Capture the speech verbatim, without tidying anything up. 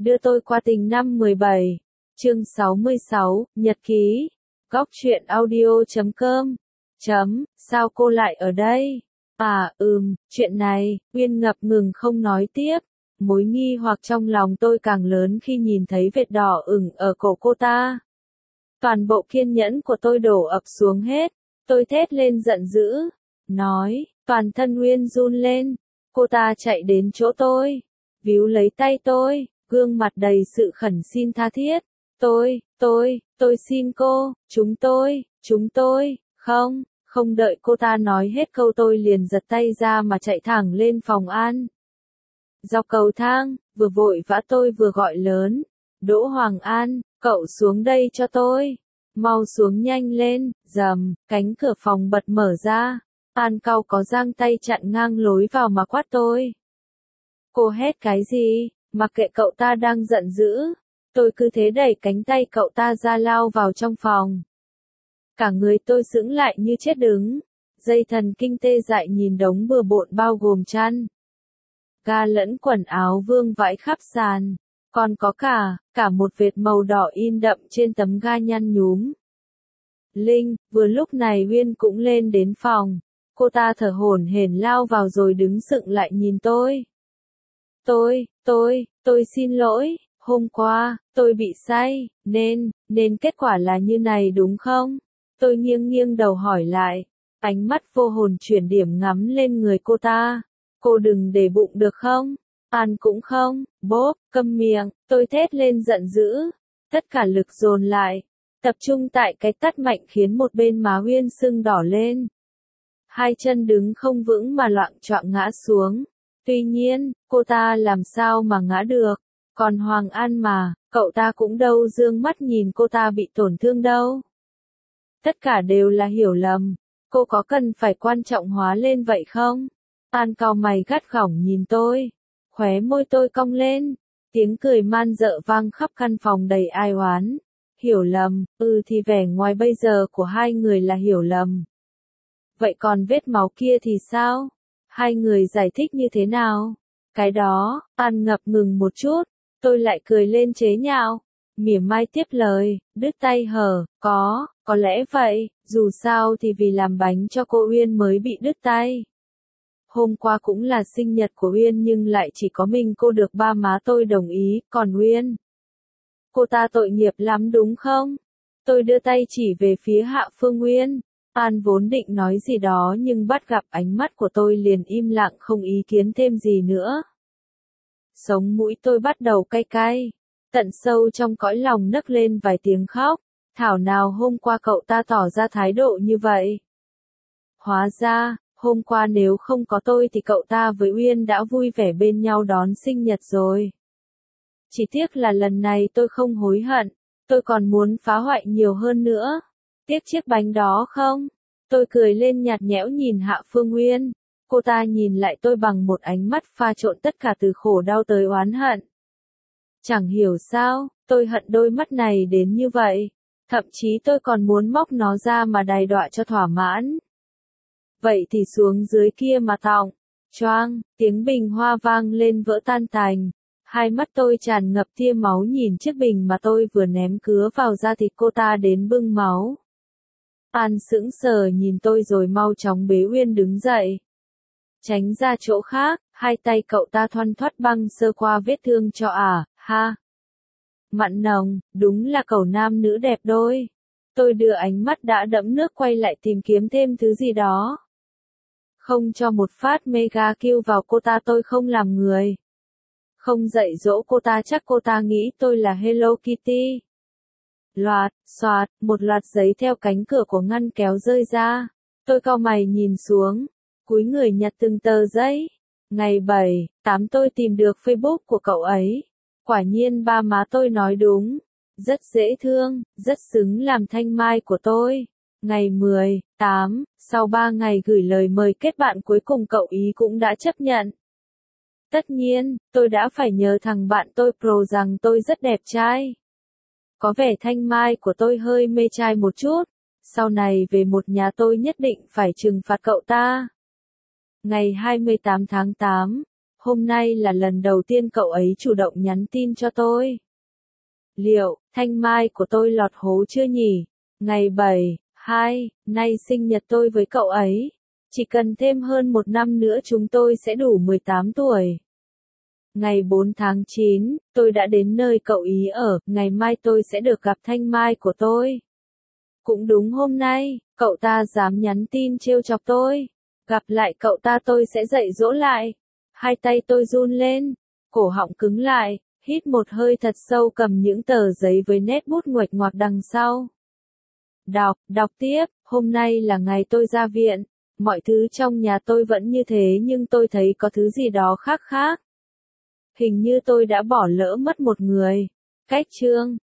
Đưa tôi qua tình năm mười bảy. Chương sáu mươi sáu, Nhật ký. Góc truyện audio chấm com. Chấm, sao cô lại ở đây? À, ừm, chuyện này, Uyên ngập ngừng không nói tiếp. Mối nghi hoặc trong lòng tôi càng lớn khi nhìn thấy vệt đỏ ửng ở cổ cô ta. Toàn bộ kiên nhẫn của tôi đổ ập xuống hết. Tôi thét lên giận dữ. Nói, toàn thân Uyên run lên. Cô ta chạy đến chỗ tôi. Víu lấy tay tôi, gương mặt đầy sự khẩn xin tha thiết. Tôi, tôi, tôi xin cô, chúng tôi, chúng tôi, không, không đợi cô ta nói hết câu tôi liền giật tay ra mà chạy thẳng lên phòng An. Dọc cầu thang, vừa vội vã tôi vừa gọi lớn. Đỗ Hoàng An, cậu xuống đây cho tôi. Mau xuống nhanh lên, rầm, cánh cửa phòng bật mở ra. An cau có giang tay chặn ngang lối vào mà quát tôi. Cô hét cái gì, mặc kệ cậu ta đang giận dữ. Tôi cứ thế đẩy cánh tay cậu ta ra lao vào trong phòng. Cả người tôi sững lại như chết đứng. Dây thần kinh tê dại nhìn đống bừa bộn bao gồm chăn, ga lẫn quần áo vương vãi khắp sàn. Còn có cả, cả một vệt màu đỏ in đậm trên tấm ga nhăn nhúm. Linh, vừa lúc này Uyên cũng lên đến phòng. Cô ta thở hổn hển lao vào rồi đứng sững lại nhìn tôi. Tôi, tôi, tôi xin lỗi, hôm qua, tôi bị say, nên, nên kết quả là như này đúng không? Tôi nghiêng nghiêng đầu hỏi lại, ánh mắt vô hồn chuyển điểm ngắm lên người cô ta. Cô đừng để bụng được không? An cũng không, bốp, câm miệng, tôi thét lên giận dữ. Tất cả lực dồn lại, tập trung tại cái tát mạnh khiến một bên má Uyên sưng đỏ lên. Hai chân đứng không vững mà loạng choạng ngã xuống. Tuy nhiên, cô ta làm sao mà ngã được. Còn Hoàng An mà, cậu ta cũng đâu dương mắt nhìn cô ta bị tổn thương đâu. Tất cả đều là hiểu lầm. Cô có cần phải quan trọng hóa lên vậy không? An cau mày gắt gỏng nhìn tôi. Khóe môi tôi cong lên. Tiếng cười man dợ vang khắp căn phòng đầy ai oán. Hiểu lầm, ừ thì vẻ ngoài bây giờ của hai người là hiểu lầm. Vậy còn vết máu kia thì sao? Hai người giải thích như thế nào? Cái đó, An ngập ngừng một chút. Tôi lại cười lên chế nhạo. Mỉa mai tiếp lời, đứt tay hở, có, có lẽ vậy, dù sao thì vì làm bánh cho cô Uyên mới bị đứt tay. Hôm qua cũng là sinh nhật của Uyên nhưng lại chỉ có mình cô được ba má tôi đồng ý, còn Uyên. Cô ta tội nghiệp lắm đúng không? Tôi đưa tay chỉ về phía Hạ Phương Uyên. An vốn định nói gì đó nhưng bắt gặp ánh mắt của tôi liền im lặng không ý kiến thêm gì nữa. Sống mũi tôi bắt đầu cay cay. Tận sâu trong cõi lòng nấc lên vài tiếng khóc. Thảo nào hôm qua cậu ta tỏ ra thái độ như vậy. Hóa ra, hôm qua nếu không có tôi thì cậu ta với Uyên đã vui vẻ bên nhau đón sinh nhật rồi. Chỉ tiếc là lần này tôi không hối hận. Tôi còn muốn phá hoại nhiều hơn nữa. Tiếc chiếc bánh đó không? Tôi cười lên nhạt nhẽo nhìn Hạ Phương Uyên. Cô ta nhìn lại tôi bằng một ánh mắt pha trộn tất cả từ khổ đau tới oán hận. Chẳng hiểu sao, tôi hận đôi mắt này đến như vậy. Thậm chí tôi còn muốn móc nó ra mà đày đọa cho thỏa mãn. Vậy thì xuống dưới kia mà tọng. Choang, tiếng bình hoa vang lên vỡ tan tành. Hai mắt tôi tràn ngập tia máu nhìn chiếc bình mà tôi vừa ném cứa vào da thịt cô ta đến bưng máu. An sững sờ nhìn tôi rồi mau chóng bế Uyên đứng dậy. Tránh ra chỗ khác, hai tay cậu ta thoăn thoắt băng sơ qua vết thương cho à, ha. Mặn nồng, đúng là cậu nam nữ đẹp đôi. Tôi đưa ánh mắt đã đẫm nước quay lại tìm kiếm thêm thứ gì đó. Không cho một phát mega kill vào cô ta tôi không làm người. Không dạy dỗ cô ta chắc cô ta nghĩ tôi là Hello Kitty. Loạt, xoạt, một loạt giấy theo cánh cửa của ngăn kéo rơi ra. Tôi cau mày nhìn xuống, cúi người nhặt từng tờ giấy. Ngày bảy, tám tôi tìm được Facebook của cậu ấy. Quả nhiên ba má tôi nói đúng. Rất dễ thương, rất xứng làm thanh mai của tôi. Ngày mười, tám, sau ba ngày gửi lời mời kết bạn cuối cùng cậu ý cũng đã chấp nhận. Tất nhiên, tôi đã phải nhờ thằng bạn tôi pro rằng tôi rất đẹp trai. Có vẻ thanh mai của tôi hơi mê trai một chút. Sau này về một nhà tôi nhất định phải trừng phạt cậu ta. Ngày hai mươi tám tháng tám, hôm nay là lần đầu tiên cậu ấy chủ động nhắn tin cho tôi. Liệu, thanh mai của tôi lọt hố chưa nhỉ? Ngày bảy, hai, nay sinh nhật tôi với cậu ấy. Chỉ cần thêm hơn một năm nữa chúng tôi sẽ đủ mười tám tuổi. Ngày bốn tháng chín, tôi đã đến nơi cậu ý ở, ngày mai tôi sẽ được gặp thanh mai của tôi. Cũng đúng hôm nay, cậu ta dám nhắn tin trêu chọc tôi. Gặp lại cậu ta tôi sẽ dạy dỗ lại. Hai tay tôi run lên, cổ họng cứng lại, hít một hơi thật sâu cầm những tờ giấy với nét bút nguệch ngoạc đằng sau. Đọc, đọc tiếp, hôm nay là ngày tôi ra viện. Mọi thứ trong nhà tôi vẫn như thế nhưng tôi thấy có thứ gì đó khác khác. Hình như tôi đã bỏ lỡ mất một người. Cách chương